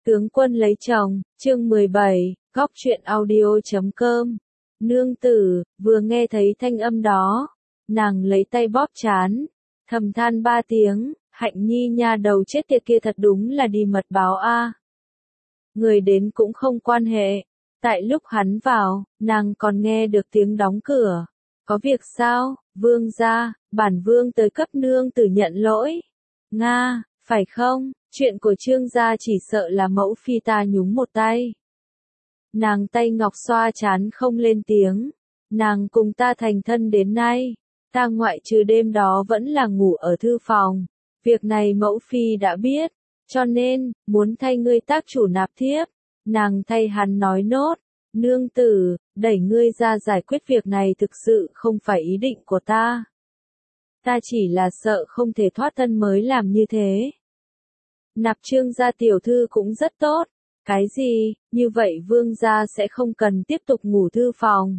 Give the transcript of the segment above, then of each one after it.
Tướng quân lấy chồng, chương 17, góc truyện audio.com. Nương tử, vừa nghe thấy thanh âm đó, nàng lấy tay bóp trán, thầm than 3 tiếng, Hạnh Nhi nha đầu chết tiệt kia thật đúng là đi mật báo a. Người đến cũng không quan hệ, tại lúc hắn vào, nàng còn nghe được tiếng đóng cửa. Có việc sao, vương gia, bản vương tới cấp nương tử nhận lỗi. Nga, phải không? Chuyện của Trương gia chỉ sợ là mẫu phi ta nhúng một tay. Nàng tay ngọc xoa chán không lên tiếng. Nàng cùng ta thành thân đến nay, ta ngoại trừ đêm đó vẫn là ngủ ở thư phòng. Việc này mẫu phi đã biết, cho nên, muốn thay ngươi tác chủ nạp thiếp. Nàng thay hắn nói nốt, nương tử, đẩy ngươi ra giải quyết việc này thực sự không phải ý định của ta. Ta chỉ là sợ không thể thoát thân mới làm như thế. Nạp Trương gia tiểu thư cũng rất tốt. Cái gì, như vậy vương gia sẽ không cần tiếp tục ngủ thư phòng.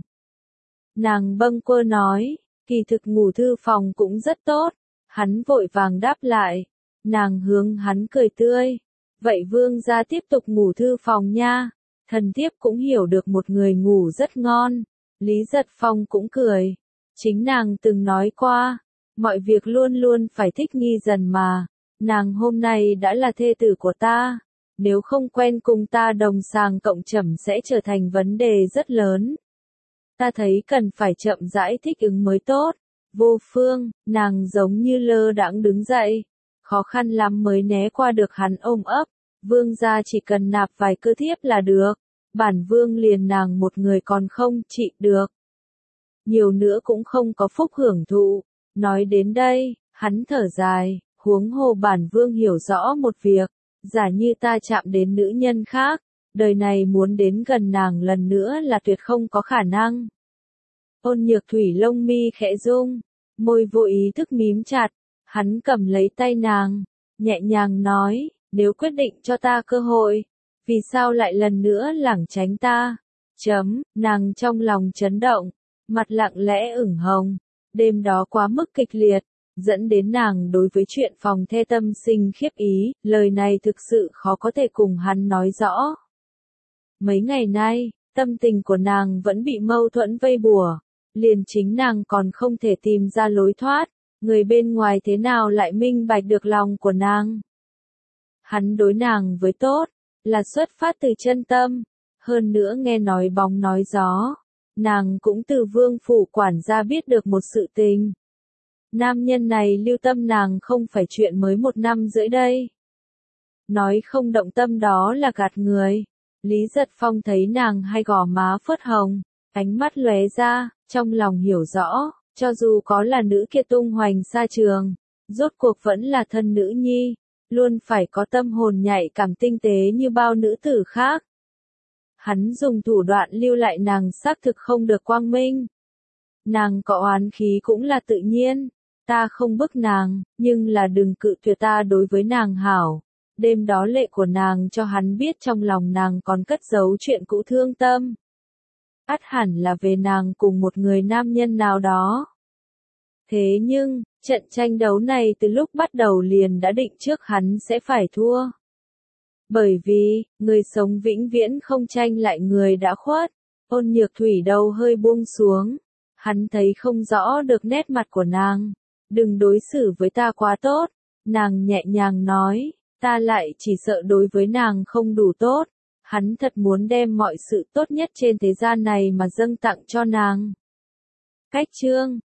Nàng bâng quơ nói, kỳ thực ngủ thư phòng cũng rất tốt. Hắn vội vàng đáp lại. Nàng hướng hắn cười tươi. Vậy vương gia tiếp tục ngủ thư phòng nha. Thần thiếp cũng hiểu được một người ngủ rất ngon. Lý Giật Phong cũng cười. Chính nàng từng nói qua, mọi việc luôn luôn phải thích nghi dần mà. Nàng hôm nay đã là thê tử của ta. Nếu không quen cùng ta đồng sàng cộng trầm sẽ trở thành vấn đề rất lớn. Ta thấy cần phải chậm rãi thích ứng mới tốt. Vô Phương, nàng giống như lơ đãng đứng dậy. Khó khăn lắm mới né qua được hắn ôm ấp. Vương gia chỉ cần nạp vài cơ thiếp là được. Bản vương liền nàng một người còn không trị được. Nhiều nữa cũng không có phúc hưởng thụ. Nói đến đây, hắn thở dài, huống hồ bản vương hiểu rõ một việc. Giả như ta chạm đến nữ nhân khác, đời này muốn đến gần nàng lần nữa là tuyệt không có khả năng. Ôn Nhược Thủy lông mi khẽ rung, môi vô ý thức mím chặt, hắn cầm lấy tay nàng, nhẹ nhàng nói, nếu quyết định cho ta cơ hội, vì sao lại lần nữa lảng tránh ta? Nàng trong lòng chấn động, mặt lặng lẽ ửng hồng, đêm đó quá mức kịch liệt. Dẫn đến nàng đối với chuyện phòng thê tâm sinh khiếp ý, lời này thực sự khó có thể cùng hắn nói rõ. Mấy ngày nay, tâm tình của nàng vẫn bị mâu thuẫn vây bùa, liền chính nàng còn không thể tìm ra lối thoát, người bên ngoài thế nào lại minh bạch được lòng của nàng. Hắn đối nàng với tốt, là xuất phát từ chân tâm, hơn nữa nghe nói bóng nói gió, nàng cũng từ vương phủ quản gia biết được một sự tình. Nam nhân này lưu tâm nàng không phải chuyện mới 1 năm rưỡi đây. Nói không động tâm đó là gạt người. Lý Giật Phong thấy nàng hai gò má phớt hồng, ánh mắt lóe ra, trong lòng hiểu rõ, cho dù có là nữ kia tung hoành xa trường, rốt cuộc vẫn là thân nữ nhi, luôn phải có tâm hồn nhạy cảm tinh tế như bao nữ tử khác. Hắn dùng thủ đoạn lưu lại nàng xác thực không được quang minh. Nàng có oán khí cũng là tự nhiên. Ta không bức nàng, nhưng là đừng cự tuyệt ta đối với nàng hảo. Đêm đó lệ của nàng cho hắn biết trong lòng nàng còn cất giấu chuyện cũ thương tâm. Ắt hẳn là về nàng cùng một người nam nhân nào đó. Thế nhưng, trận tranh đấu này từ lúc bắt đầu liền đã định trước hắn sẽ phải thua. Bởi vì, người sống vĩnh viễn không tranh lại người đã khuất. Ôn Nhược Thủy đầu hơi buông xuống. Hắn thấy không rõ được nét mặt của nàng. Đừng đối xử với ta quá tốt, nàng nhẹ nhàng nói, ta lại chỉ sợ đối với nàng không đủ tốt, hắn thật muốn đem mọi sự tốt nhất trên thế gian này mà dâng tặng cho nàng. Cách chương